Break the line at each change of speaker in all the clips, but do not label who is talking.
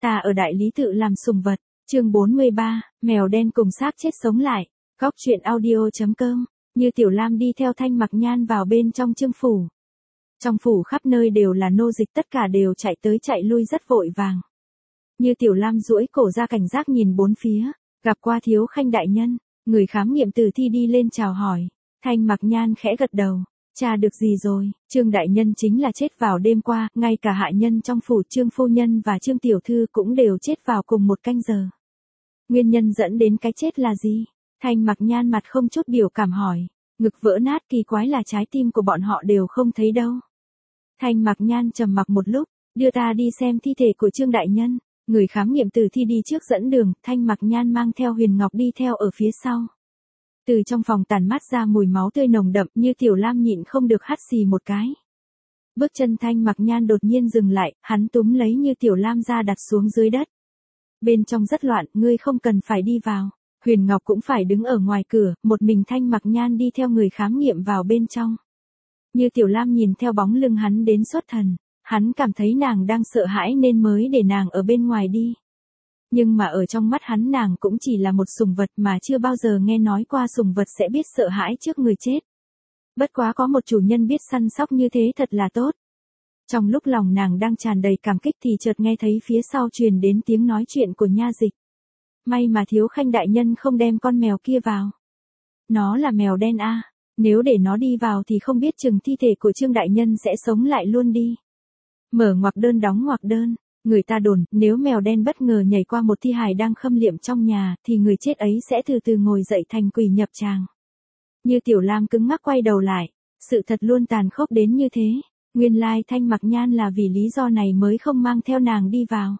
Ta ở đại lý tự làm sùng vật, chương 43, mèo đen cùng xác chết sống lại, góc truyện audio.com, Như Tiểu Lam đi theo Thanh Mặc Nhan vào bên trong Trương phủ. Trong phủ khắp nơi đều là nô dịch, tất cả đều chạy tới chạy lui rất vội vàng. Như Tiểu Lam duỗi cổ ra cảnh giác nhìn bốn phía, gặp qua Thiếu Khanh đại nhân, người khám nghiệm tử thi đi lên chào hỏi. Thanh Mặc Nhan khẽ gật đầu. Cha được gì rồi? Trương đại nhân chính là chết vào đêm qua, ngay cả hạ nhân trong phủ Trương phu nhân và Trương tiểu thư cũng đều chết vào cùng một canh giờ. Nguyên nhân dẫn đến cái chết là gì? Thanh Mặc Nhan mặt không chút biểu cảm hỏi. Ngực vỡ nát, kỳ quái là trái tim của bọn họ đều không thấy đâu. Thanh Mặc Nhan trầm mặc một lúc, đưa ta đi xem thi thể của Trương đại nhân. Người khám nghiệm tử thi đi trước dẫn đường, Thanh Mặc Nhan mang theo Huyền Ngọc đi theo ở phía sau. Từ trong phòng tản mát ra mùi máu tươi nồng đậm, Như Tiểu Lam nhịn không được hắt xì một cái. Bước chân Thanh Mặc Nhan đột nhiên dừng lại, hắn túm lấy Như Tiểu Lam ra đặt xuống dưới đất. Bên trong rất loạn, ngươi không cần phải đi vào. Huyền Ngọc cũng phải đứng ở ngoài cửa, một mình Thanh Mặc Nhan đi theo người khám nghiệm vào bên trong. Như Tiểu Lam nhìn theo bóng lưng hắn đến xuất thần, hắn cảm thấy nàng đang sợ hãi nên mới để nàng ở bên ngoài đi. Nhưng mà ở trong mắt hắn nàng cũng chỉ là một sùng vật mà chưa bao giờ nghe nói qua sùng vật sẽ biết sợ hãi trước người chết. Bất quá có một chủ nhân biết săn sóc như thế thật là tốt. Trong lúc lòng nàng đang tràn đầy cảm kích thì chợt nghe thấy phía sau truyền đến tiếng nói chuyện của nha dịch. May mà Thiếu Khanh đại nhân không đem con mèo kia vào. Nó là mèo đen a, nếu để nó đi vào thì không biết chừng thi thể của Trương đại nhân sẽ sống lại luôn đi. Mở ngoặc đơn đóng ngoặc đơn. Người ta đồn, nếu mèo đen bất ngờ nhảy qua một thi hài đang khâm liệm trong nhà, thì người chết ấy sẽ từ từ ngồi dậy thành quỷ nhập tràng. Như Tiểu Lam cứng ngắc quay đầu lại, sự thật luôn tàn khốc đến như thế. Nguyên lai Thanh Mặc Nhan là vì lý do này mới không mang theo nàng đi vào.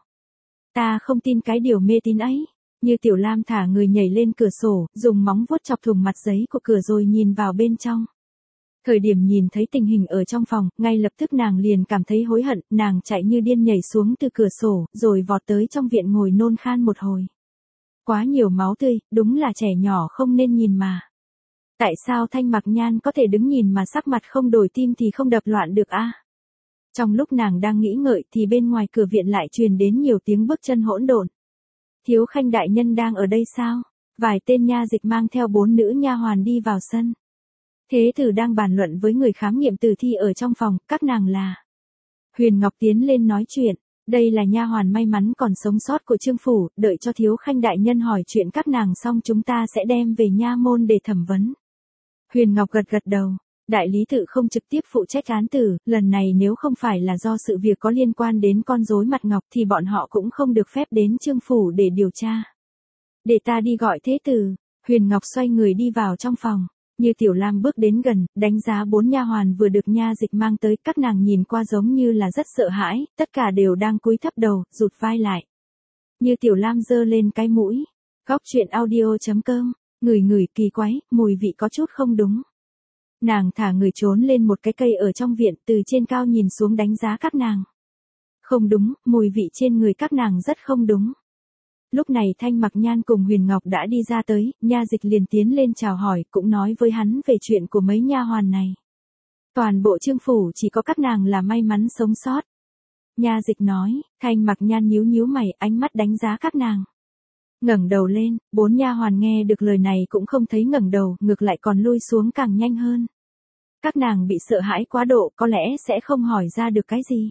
Ta không tin cái điều mê tín ấy. Như Tiểu Lam thả người nhảy lên cửa sổ, dùng móng vuốt chọc thủng mặt giấy của cửa rồi nhìn vào bên trong. Thời điểm nhìn thấy tình hình ở trong phòng, ngay lập tức nàng liền cảm thấy hối hận, nàng chạy như điên nhảy xuống từ cửa sổ, rồi vọt tới trong viện ngồi nôn khan một hồi. Quá nhiều máu tươi, đúng là trẻ nhỏ không nên nhìn mà. Tại sao Thanh Mặc Nhan có thể đứng nhìn mà sắc mặt không đổi, tim thì không đập loạn được a? Trong lúc nàng đang nghĩ ngợi thì bên ngoài cửa viện lại truyền đến nhiều tiếng bước chân hỗn độn. Thiếu Khanh đại nhân đang ở đây sao? Vài tên nha dịch mang theo 4 nữ nha hoàn đi vào sân. Thế tử đang bàn luận với người khám nghiệm tử thi ở trong phòng, các nàng là. Huyền Ngọc tiến lên nói chuyện, đây là nha hoàn may mắn còn sống sót của Trương phủ, đợi cho Thiếu Khanh đại nhân hỏi chuyện các nàng xong chúng ta sẽ đem về nha môn để thẩm vấn. Huyền Ngọc gật gật đầu, đại lý tự không trực tiếp phụ trách án tử, lần này nếu không phải là do sự việc có liên quan đến con rối mặt ngọc thì bọn họ cũng không được phép đến Trương phủ để điều tra. Để ta đi gọi thế tử. Huyền Ngọc xoay người đi vào trong phòng. Như Tiểu Lam bước đến gần, đánh giá 4 nha hoàn vừa được nha dịch mang tới, các nàng nhìn qua giống như là rất sợ hãi, tất cả đều đang cúi thấp đầu, rụt vai lại. Như Tiểu Lam giơ lên cái mũi. Góc truyện audio.com, ngửi kỳ quái, mùi vị có chút không đúng. Nàng thả người trốn lên một cái cây ở trong viện, từ trên cao nhìn xuống đánh giá các nàng. Không đúng, mùi vị trên người các nàng rất không đúng. Lúc này Thanh Mặc Nhan cùng Huyền Ngọc đã đi ra tới, nha dịch liền tiến lên chào hỏi, cũng nói với hắn về chuyện của mấy nha hoàn này. Toàn bộ Trương phủ chỉ có các nàng là may mắn sống sót. Nha dịch nói, Thanh Mặc Nhan nhíu nhíu mày, ánh mắt đánh giá các nàng. Ngẩng đầu lên, 4 nha hoàn nghe được lời này cũng không thấy ngẩng đầu, ngược lại còn lui xuống càng nhanh hơn. Các nàng bị sợ hãi quá độ, có lẽ sẽ không hỏi ra được cái gì.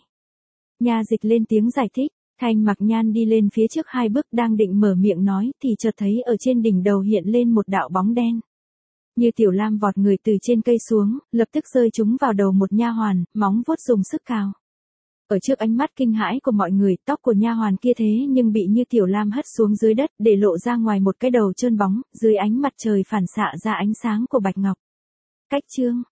Nha dịch lên tiếng giải thích. Thanh Mặc Nhan đi lên phía trước 2 bước đang định mở miệng nói thì chợt thấy ở trên đỉnh đầu hiện lên một đạo bóng đen. Như Tiểu Lam vọt người từ trên cây xuống, lập tức rơi chúng vào đầu một nha hoàn, móng vuốt dùng sức cào. Ở trước ánh mắt kinh hãi của mọi người, tóc của nha hoàn kia thế nhưng bị Như Tiểu Lam hất xuống dưới đất để lộ ra ngoài một cái đầu trơn bóng, dưới ánh mặt trời phản xạ ra ánh sáng của bạch ngọc. Cách chương